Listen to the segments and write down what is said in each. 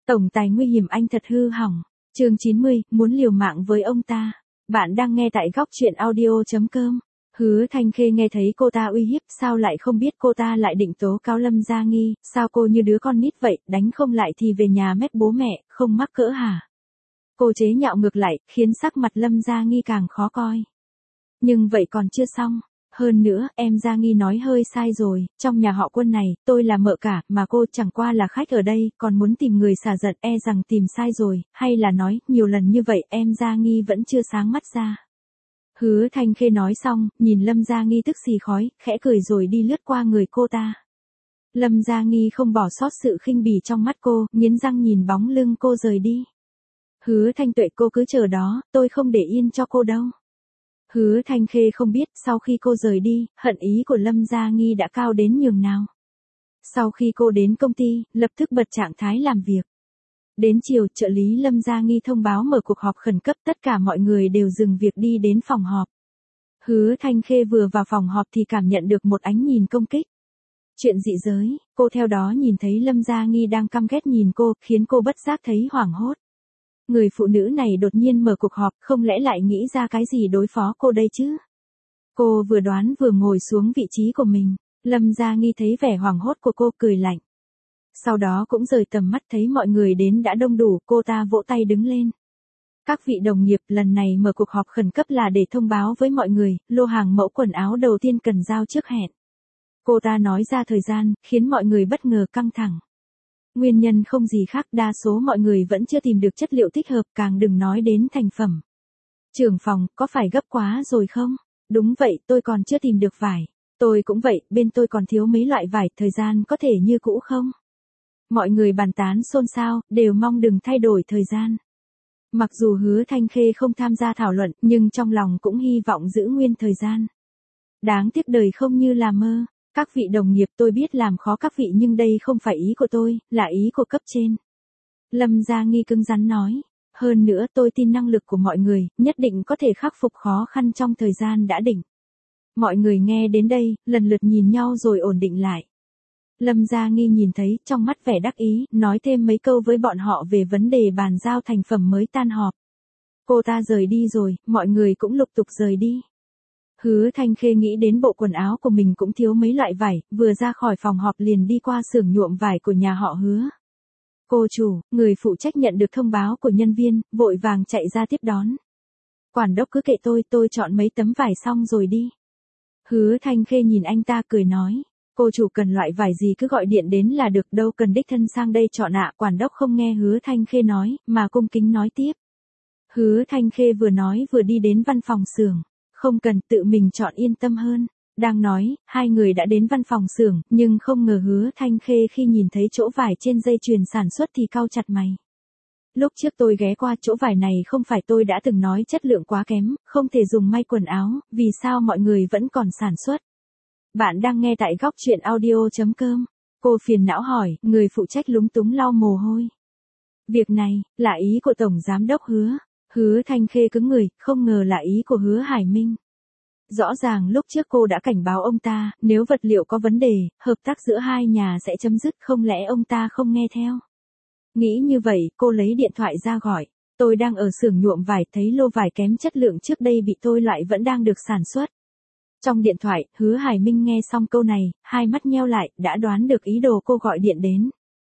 Tổng tài nguy hiểm anh thật hư hỏng. Chương 90, muốn liều mạng với ông ta. Bạn đang nghe tại góc truyện audio.com. Hứa Thanh Khê nghe thấy cô ta uy hiếp, sao lại không biết cô ta lại định tố cáo Lâm Gia Nghi, sao cô như đứa con nít vậy, đánh không lại thì về nhà mét bố mẹ, không mắc cỡ hả? Cô chế nhạo ngược lại, khiến sắc mặt Lâm Gia Nghi càng khó coi. Nhưng vậy còn chưa xong. Hơn nữa, em Gia Nghi nói hơi sai rồi, trong nhà họ Quân này, tôi là mợ cả, mà cô chẳng qua là khách ở đây, còn muốn tìm người xả giận e rằng tìm sai rồi, hay là nói, nhiều lần như vậy em Gia Nghi vẫn chưa sáng mắt ra. Hứa Thanh Khê nói xong, nhìn Lâm Gia Nghi tức xì khói, khẽ cười rồi đi lướt qua người cô ta. Lâm Gia Nghi không bỏ sót sự khinh bỉ trong mắt cô, nghiến răng nhìn bóng lưng cô rời đi. Hứa Thanh Tuệ cô cứ chờ đó, tôi không để yên cho cô đâu. Hứa Thanh Khê không biết sau khi cô rời đi, hận ý của Lâm Gia Nghi đã cao đến nhường nào. Sau khi cô đến công ty, lập tức bật trạng thái làm việc. Đến chiều, trợ lý Lâm Gia Nghi thông báo mở cuộc họp khẩn cấp, tất cả mọi người đều dừng việc đi đến phòng họp. Hứa Thanh Khê vừa vào phòng họp thì cảm nhận được một ánh nhìn công kích. Chuyện dị giới, cô theo đó nhìn thấy Lâm Gia Nghi đang căm ghét nhìn cô, khiến cô bất giác thấy hoảng hốt. Người phụ nữ này đột nhiên mở cuộc họp, không lẽ lại nghĩ ra cái gì đối phó cô đây chứ? Cô vừa đoán vừa ngồi xuống vị trí của mình. Lâm Gia Nghi thấy vẻ hoảng hốt của cô, cười lạnh. Sau đó cũng rời tầm mắt thấy mọi người đến đã đông đủ, cô ta vỗ tay đứng lên. Các vị đồng nghiệp, lần này mở cuộc họp khẩn cấp là để thông báo với mọi người, lô hàng mẫu quần áo đầu tiên cần giao trước hẹn. Cô ta nói ra thời gian, khiến mọi người bất ngờ căng thẳng. Nguyên nhân không gì khác, đa số mọi người vẫn chưa tìm được chất liệu thích hợp, càng đừng nói đến thành phẩm. Trưởng phòng, có phải gấp quá rồi không? Đúng vậy, tôi còn chưa tìm được vải. Tôi cũng vậy, bên tôi còn thiếu mấy loại vải, thời gian có thể như cũ không? Mọi người bàn tán xôn xao, đều mong đừng thay đổi thời gian. Mặc dù Hứa Thanh Khê không tham gia thảo luận, nhưng trong lòng cũng hy vọng giữ nguyên thời gian. Đáng tiếc đời không như là mơ. Các vị đồng nghiệp, tôi biết làm khó các vị nhưng đây không phải ý của tôi, là ý của cấp trên. Lâm Gia Nghi cứng rắn nói. Hơn nữa tôi tin năng lực của mọi người, nhất định có thể khắc phục khó khăn trong thời gian đã định. Mọi người nghe đến đây, lần lượt nhìn nhau rồi ổn định lại. Lâm Gia Nghi nhìn thấy, trong mắt vẻ đắc ý, nói thêm mấy câu với bọn họ về vấn đề bàn giao thành phẩm mới tan họp. Cô ta rời đi rồi, mọi người cũng lục tục rời đi. Hứa Thanh Khê nghĩ đến bộ quần áo của mình cũng thiếu mấy loại vải, vừa ra khỏi phòng họp liền đi qua xưởng nhuộm vải của nhà họ Hứa. Cô chủ, người phụ trách nhận được thông báo của nhân viên, vội vàng chạy ra tiếp đón. Quản đốc cứ kệ tôi chọn mấy tấm vải xong rồi đi. Hứa Thanh Khê nhìn anh ta cười nói. Cô chủ cần loại vải gì cứ gọi điện đến là được, đâu cần đích thân sang đây chọn ạ. Quản đốc không nghe Hứa Thanh Khê nói, mà cung kính nói tiếp. Hứa Thanh Khê vừa nói vừa đi đến văn phòng xưởng. Không cần, tự mình chọn yên tâm hơn. Đang nói, hai người đã đến văn phòng xưởng, nhưng không ngờ Hứa Thanh Khê khi nhìn thấy chỗ vải trên dây chuyền sản xuất thì cau chặt mày. Lúc trước tôi ghé qua chỗ vải này không phải tôi đã từng nói chất lượng quá kém, không thể dùng may quần áo, vì sao mọi người vẫn còn sản xuất? Bạn đang nghe tại góc truyện audio.com. Cô phiền não hỏi, người phụ trách lúng túng lau mồ hôi. Việc này, là ý của Tổng Giám đốc Hứa. Hứa Thanh Khê cứng người, không ngờ là ý của Hứa Hải Minh. Rõ ràng lúc trước cô đã cảnh báo ông ta, nếu vật liệu có vấn đề, hợp tác giữa hai nhà sẽ chấm dứt, không lẽ ông ta không nghe theo. Nghĩ như vậy, cô lấy điện thoại ra gọi. Tôi đang ở xưởng nhuộm vải, thấy lô vải kém chất lượng trước đây bị tôi loại vẫn đang được sản xuất. Trong điện thoại, Hứa Hải Minh nghe xong câu này, hai mắt nheo lại, đã đoán được ý đồ cô gọi điện đến.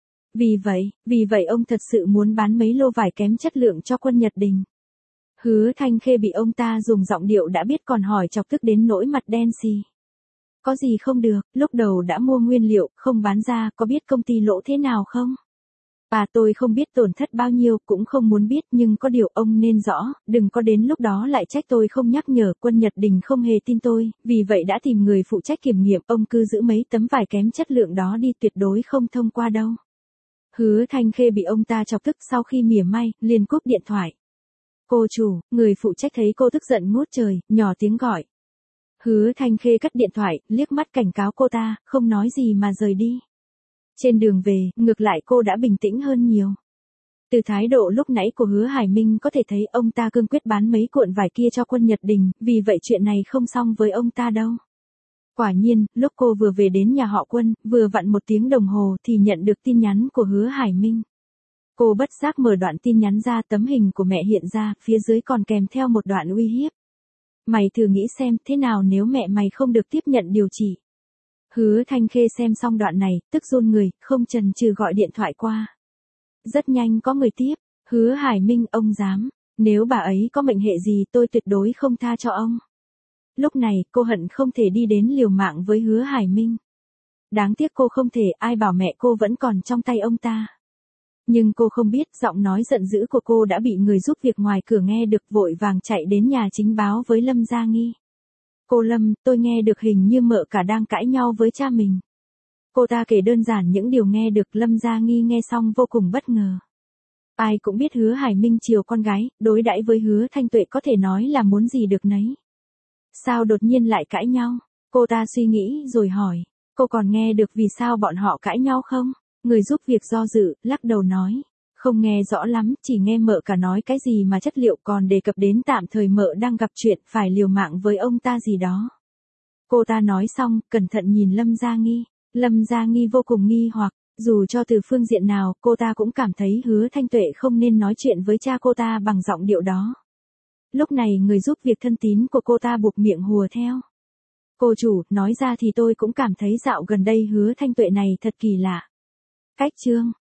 Vì vậy ông thật sự muốn bán mấy lô vải kém chất lượng cho Quân Nhật Đình. Hứa Thanh Khê bị ông ta dùng giọng điệu đã biết còn hỏi chọc tức đến nỗi mặt đen xì. Có gì không được, lúc đầu đã mua nguyên liệu, không bán ra, có biết công ty lỗ thế nào không? Tôi không biết tổn thất bao nhiêu, cũng không muốn biết, nhưng có điều ông nên rõ, đừng có đến lúc đó lại trách tôi không nhắc nhở. Quân Nhật Đình không hề tin tôi, vì vậy đã tìm người phụ trách kiểm nghiệm, ông cứ giữ mấy tấm vải kém chất lượng đó đi, tuyệt đối không thông qua đâu. Hứa Thanh Khê bị ông ta chọc tức, sau khi mỉa mai, liền cúp điện thoại. Cô chủ, người phụ trách thấy cô tức giận ngút trời, nhỏ tiếng gọi. Hứa Thanh Khê cắt điện thoại, liếc mắt cảnh cáo cô ta, không nói gì mà rời đi. Trên đường về, ngược lại cô đã bình tĩnh hơn nhiều. Từ thái độ lúc nãy của Hứa Hải Minh có thể thấy ông ta cương quyết bán mấy cuộn vải kia cho Quân Nhật Đình, vì vậy chuyện này không xong với ông ta đâu. Quả nhiên, lúc cô vừa về đến nhà họ Quân, vừa vặn 1 tiếng đồng hồ thì nhận được tin nhắn của Hứa Hải Minh. Cô bất giác mở đoạn tin nhắn ra, tấm hình của mẹ hiện ra, phía dưới còn kèm theo một đoạn uy hiếp. Mày thử nghĩ xem, thế nào nếu mẹ mày không được tiếp nhận điều trị? Hứa Thanh Khê xem xong đoạn này, tức run người, không chần chừ gọi điện thoại qua. Rất nhanh có người tiếp, Hứa Hải Minh, ông dám, nếu bà ấy có mệnh hệ gì tôi tuyệt đối không tha cho ông. Lúc này, cô hận không thể đi đến liều mạng với Hứa Hải Minh. Đáng tiếc cô không thể, ai bảo mẹ cô vẫn còn trong tay ông ta. Nhưng cô không biết giọng nói giận dữ của cô đã bị người giúp việc ngoài cửa nghe được, vội vàng chạy đến nhà chính báo với Lâm Gia Nghi. Cô Lâm, tôi nghe được hình như mợ cả đang cãi nhau với cha mình. Cô ta kể đơn giản những điều nghe được. Lâm Gia Nghi nghe xong vô cùng bất ngờ. Ai cũng biết Hứa Hải Minh chiều con gái, đối đãi với Hứa Thanh Tuệ có thể nói là muốn gì được nấy. Sao đột nhiên lại cãi nhau? Cô ta suy nghĩ rồi hỏi, cô còn nghe được vì sao bọn họ cãi nhau không? Người giúp việc do dự, lắc đầu nói, không nghe rõ lắm, chỉ nghe mợ cả nói cái gì mà chất liệu, còn đề cập đến tạm thời mợ đang gặp chuyện phải liều mạng với ông ta gì đó. Cô ta nói xong, cẩn thận nhìn Lâm Gia Nghi. Lâm Gia Nghi vô cùng nghi hoặc, dù cho từ phương diện nào, cô ta cũng cảm thấy Hứa Thanh Tuệ không nên nói chuyện với cha cô ta bằng giọng điệu đó. Lúc này người giúp việc thân tín của cô ta buộc miệng hùa theo. Cô chủ, nói ra thì tôi cũng cảm thấy dạo gần đây Hứa Thanh Tuệ này thật kỳ lạ. Cách chương